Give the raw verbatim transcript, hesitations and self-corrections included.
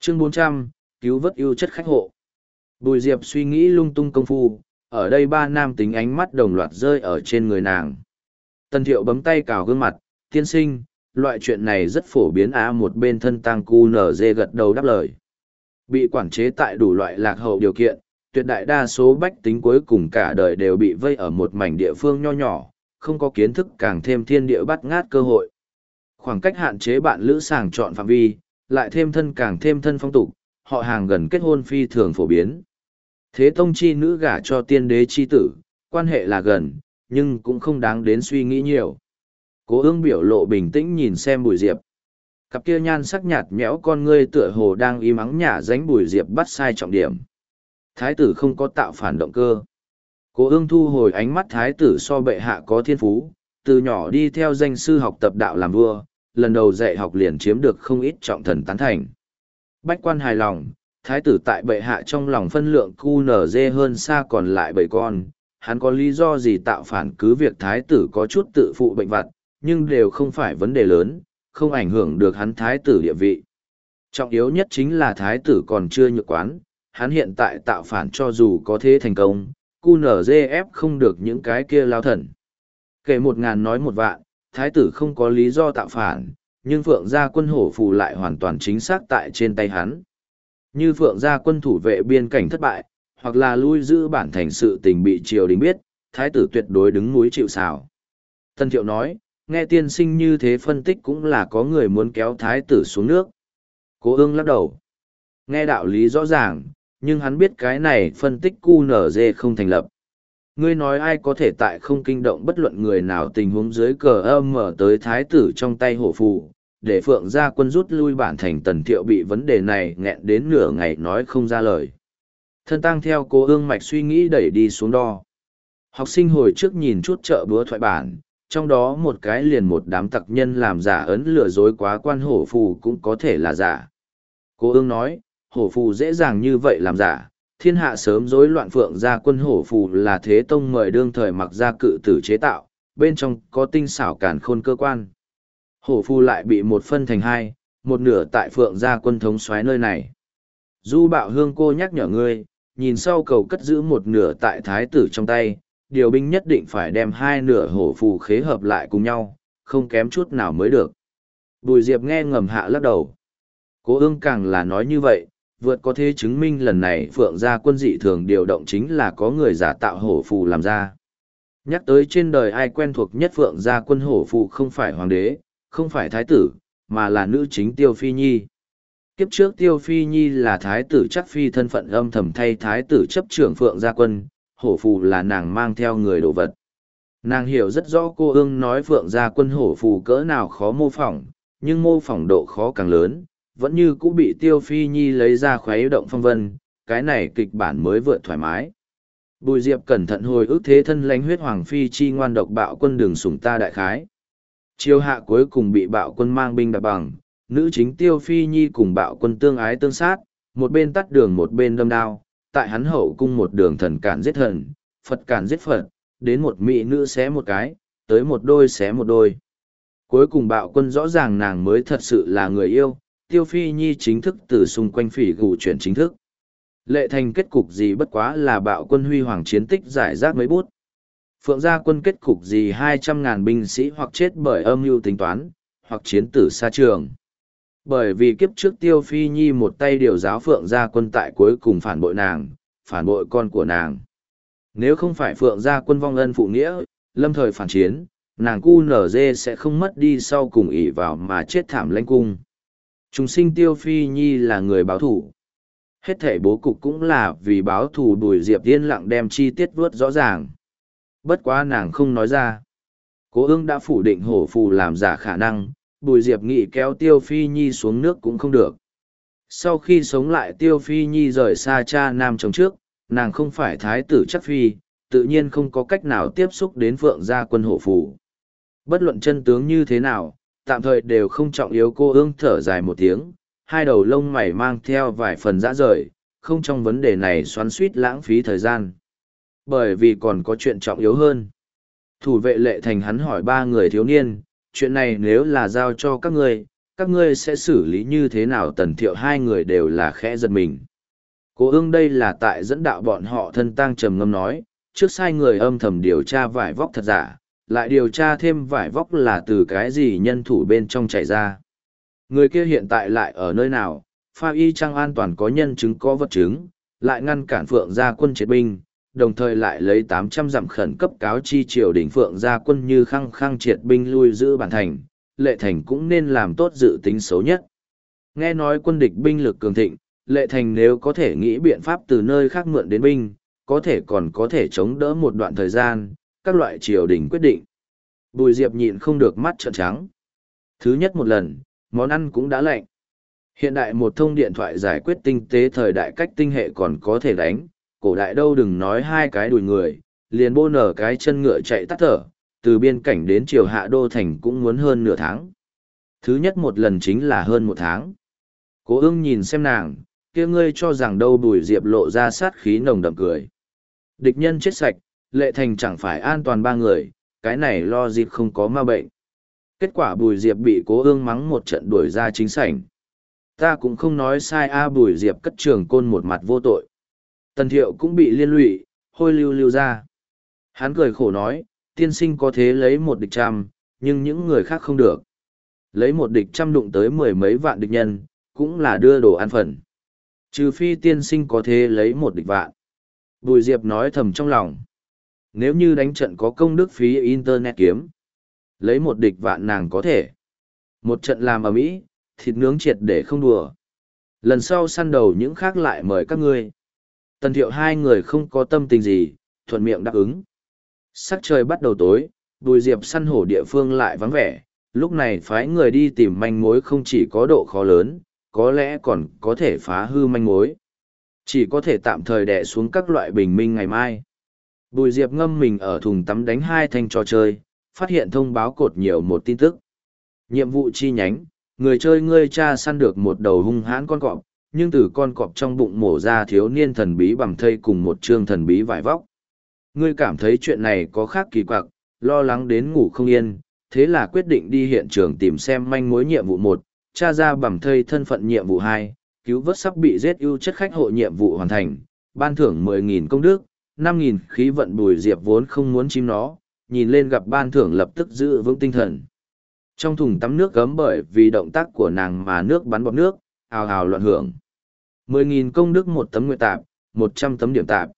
Chương bốn trăm, cứu vớt ưu chất khách hộ. Bùi Diệp suy nghĩ lung tung công phu, ở đây ba nam tính ánh mắt đồng loạt rơi ở trên người nàng. Tần Thiệu bấm tay cào gương mặt, tiên sinh, loại chuyện này rất phổ biến á. Một bên thân tang cu nở dê gật đầu đáp lời. Bị quản chế tại đủ loại lạc hậu điều kiện, tuyệt đại đa số bách tính cuối cùng cả đời đều bị vây ở một mảnh địa phương nho nhỏ, không có kiến thức càng thêm thiên địa bắt ngát cơ hội. Khoảng cách hạn chế bạn lữ sàng chọn phạm vi, lại thêm thân càng thêm thân phong tục, họ hàng gần kết hôn phi thường phổ biến. Thế tông chi nữ gả cho tiên đế chi tử, quan hệ là gần, nhưng cũng không đáng đến suy nghĩ nhiều. Cố ương biểu lộ bình tĩnh nhìn xem Bùi Diệp. Cặp kia nhan sắc nhạt nhẽo con ngươi tựa hồ đang im ắng nhả dánh Bùi Diệp bắt sai trọng điểm. Thái tử không có tạo phản động cơ. Cố ương thu hồi ánh mắt thái tử so bệ hạ có thiên phú, từ nhỏ đi theo danh sư học tập đạo làm vua, lần đầu dạy học liền chiếm được không ít trọng thần tán thành. Bách quan hài lòng, thái tử tại bệ hạ trong lòng phân lượng cu nở dê hơn xa còn lại bảy con, hắn có lý do gì tạo phản cứ việc thái tử có chút tự phụ bệnh vặt, nhưng đều không phải vấn đề lớn, không ảnh hưởng được hắn thái tử địa vị. Trọng yếu nhất chính là thái tử còn chưa nhược quán, hắn hiện tại tạo phản cho dù có thế thành công, cu nở dê ép không được những cái kia lao thần. Kể một ngàn nói một vạn, thái tử không có lý do tạo phản, nhưng Phượng gia quân hổ phù lại hoàn toàn chính xác tại trên tay hắn. Như Phượng gia quân thủ vệ biên cảnh thất bại, hoặc là lui giữ bản thành sự tình bị triều đình biết, thái tử tuyệt đối đứng núi chịu sào. Tân Thiệu nói, nghe tiên sinh như thế phân tích cũng là có người muốn kéo thái tử xuống nước. Cố ương lắc đầu. Nghe đạo lý rõ ràng, nhưng hắn biết cái này phân tích cu nở dê không thành lập. Ngươi nói ai có thể tại không kinh động bất luận người nào tình huống dưới cờ âm mở tới thái tử trong tay hổ phù, để Phượng gia quân rút lui bản thành. Tần Thiệu bị vấn đề này nghẹn đến nửa ngày nói không ra lời. Thân tăng theo cố ương mạch suy nghĩ đẩy đi xuống đo. Học sinh hồi trước nhìn chút chợ búa thoại bản, trong đó một cái liền một đám tặc nhân làm giả ấn lừa dối quá quan hổ phù cũng có thể là giả. Cố ương nói, hổ phù dễ dàng như vậy làm giả, thiên hạ sớm rối loạn. Phượng gia quân hổ phù là Thế Tông mời đương thời mặc gia cự tử chế tạo, bên trong có tinh xảo càn khôn cơ quan. Hổ phù lại bị một phân thành hai, một nửa tại Phượng gia quân thống soái nơi này. Du Bạo Hương cô nhắc nhở ngươi, nhìn sau cầu cất giữ một nửa tại thái tử trong tay, điều binh nhất định phải đem hai nửa hổ phù khế hợp lại cùng nhau, không kém chút nào mới được. Bùi Diệp nghe ngầm hạ lắc đầu. Cố ương càng là nói như vậy, vượt có thể chứng minh lần này Phượng gia quân dị thường điều động chính là có người giả tạo hổ phù làm ra. Nhắc tới trên đời ai quen thuộc nhất Phượng gia quân hổ phù không phải hoàng đế, không phải thái tử, mà là nữ chính Tiêu Phi Nhi. Kiếp trước Tiêu Phi Nhi là thái tử chắc phi thân phận âm thầm thay thái tử chấp trưởng Phượng gia quân, hổ phù là nàng mang theo người đồ vật. Nàng hiểu rất rõ cô ương nói Phượng gia quân hổ phù cỡ nào khó mô phỏng, nhưng mô phỏng độ khó càng lớn, vẫn như cũ bị Tiêu Phi Nhi lấy ra khuấy động phong vân, cái này kịch bản mới vượt thoải mái. Bùi Diệp cẩn thận hồi ức thế thân lãnh huyết hoàng phi chi ngoan độc bạo quân đường sủng ta đại khái. Chiêu hạ cuối cùng bị bạo quân mang binh đạp bằng, nữ chính Tiêu Phi Nhi cùng bạo quân tương ái tương sát, một bên tắt đường một bên đâm đao, tại hắn hậu cung một đường thần cản giết thần, Phật cản giết Phật, đến một mỹ nữ xé một cái, tới một đôi xé một đôi. Cuối cùng bạo quân rõ ràng nàng mới thật sự là người yêu, Tiêu Phi Nhi chính thức từ xung quanh phỉ gù chuyển chính thức. Lệ thành kết cục gì bất quá là bạo quân huy hoàng chiến tích giải rác mấy bút. Phượng gia quân kết cục gì hai trăm ngàn binh sĩ hoặc chết bởi âm mưu tính toán, hoặc chiến tử xa trường. Bởi vì kiếp trước Tiêu Phi Nhi một tay điều giáo Phượng gia quân tại cuối cùng phản bội nàng, phản bội con của nàng. Nếu không phải Phượng gia quân vong ân phụ nghĩa, lâm thời phản chiến, nàng cu nở dê sẽ không mất đi sau cùng ỷ vào mà chết thảm lãnh cung. Chúng sinh Tiêu Phi Nhi là người báo thủ. Hết thể bố cục cũng là vì báo thù. Bùi Diệp yên lặng đem chi tiết vớt rõ ràng. Bất quá nàng không nói ra. Cố ương đã phủ định hổ phù làm giả khả năng, Bùi Diệp nghĩ kéo Tiêu Phi Nhi xuống nước cũng không được. Sau khi sống lại Tiêu Phi Nhi rời xa cha nam chồng trước, nàng không phải thái tử chắc phi, tự nhiên không có cách nào tiếp xúc đến Phượng gia quân hổ phù. Bất luận chân tướng như thế nào, tạm thời đều không trọng yếu. Cô ương thở dài một tiếng, hai đầu lông mày mang theo vài phần dã rời, không trong vấn đề này xoắn suýt lãng phí thời gian. Bởi vì còn có chuyện trọng yếu hơn. Thủ vệ Lệ Thành hắn hỏi ba người thiếu niên, chuyện này nếu là giao cho các ngươi, các ngươi sẽ xử lý như thế nào? Tần Thiệu hai người đều là khẽ giật mình. Cố ương đây là tại dẫn đạo bọn họ thân tang trầm ngâm nói, trước sai người âm thầm điều tra vải vóc thật giả, lại điều tra thêm vải vóc là từ cái gì nhân thủ bên trong chạy ra. Người kia hiện tại lại ở nơi nào, pha y trang an toàn có nhân chứng có vật chứng, lại ngăn cản Phượng gia quân triệt binh, đồng thời lại lấy tám trăm dặm khẩn cấp cáo chi triều đình Phượng gia quân như khăng khăng triệt binh lui giữ bản thành, Lệ Thành cũng nên làm tốt dự tính xấu nhất. Nghe nói quân địch binh lực cường thịnh, Lệ Thành nếu có thể nghĩ biện pháp từ nơi khác mượn đến binh, có thể còn có thể chống đỡ một đoạn thời gian, các loại triều đình quyết định. Bùi Diệp nhịn không được mắt trợn trắng. Thứ nhất một lần, món ăn cũng đã lạnh. Hiện đại một thông điện thoại giải quyết tinh tế thời đại cách tinh hệ còn có thể đánh, cổ đại đâu đừng nói hai cái đùi người, liền bô nở cái chân ngựa chạy tắt thở, từ biên cảnh đến triều hạ đô thành cũng muốn hơn nửa tháng. Thứ nhất một lần chính là hơn một tháng. Cố ương nhìn xem nàng, kia ngươi cho rằng đâu? Bùi Diệp lộ ra sát khí nồng đậm cười. Địch nhân chết sạch, Lệ Thành chẳng phải an toàn ba người, cái này lo dịp không có ma bệnh. Kết quả Bùi Diệp bị Cố ương mắng một trận đuổi ra chính sảnh. Ta cũng không nói sai a. Bùi Diệp cất trường côn một mặt vô tội. Tần Thiệu cũng bị liên lụy, hôi lưu lưu ra. Hắn cười khổ nói, tiên sinh có thế lấy một địch trăm, nhưng những người khác không được. Lấy một địch trăm đụng tới mười mấy vạn địch nhân, cũng là đưa đồ ăn phần. Trừ phi tiên sinh có thế lấy một địch vạn. Bùi Diệp nói thầm trong lòng. Nếu như đánh trận có công đức phí internet kiếm, lấy một địch vạn nàng có thể. Một trận làm ở mỹ, thịt nướng triệt để không đùa. Lần sau săn đầu những khác lại mời các ngươi. Tần Thiệu hai người không có tâm tình gì, thuận miệng đáp ứng. Sắc trời bắt đầu tối, Bùi Diệp săn hổ địa phương lại vắng vẻ, lúc này phái người đi tìm manh mối không chỉ có độ khó lớn, có lẽ còn có thể phá hư manh mối. Chỉ có thể tạm thời đè xuống các loại bình minh ngày mai. Bùi Diệp ngâm mình ở thùng tắm đánh hai thanh trò chơi, phát hiện thông báo cột nhiều một tin tức. Nhiệm vụ chi nhánh, người chơi ngươi cha săn được một đầu hung hãn con cọp, nhưng từ con cọp trong bụng mổ ra thiếu niên thần bí bằm thây cùng một trương thần bí vải vóc. Ngươi cảm thấy chuyện này có khác kỳ quặc, lo lắng đến ngủ không yên, thế là quyết định đi hiện trường tìm xem manh mối. Nhiệm vụ một, tra ra bằm thây thân phận. Nhiệm vụ hai, cứu vớt sắp bị giết ưu chất khách hộ. Nhiệm vụ hoàn thành, ban thưởng mười nghìn công đức, năm nghìn khí vận. Bùi Diệp vốn không muốn chim nó, nhìn lên gặp ban thưởng lập tức giữ vững tinh thần. Trong thùng tắm nước gấm bởi vì động tác của nàng mà nước bắn bọt nước, ào ào loạn hưởng. mười nghìn công đức một tấm nguyệt tạp, một trăm tấm điểm tạp.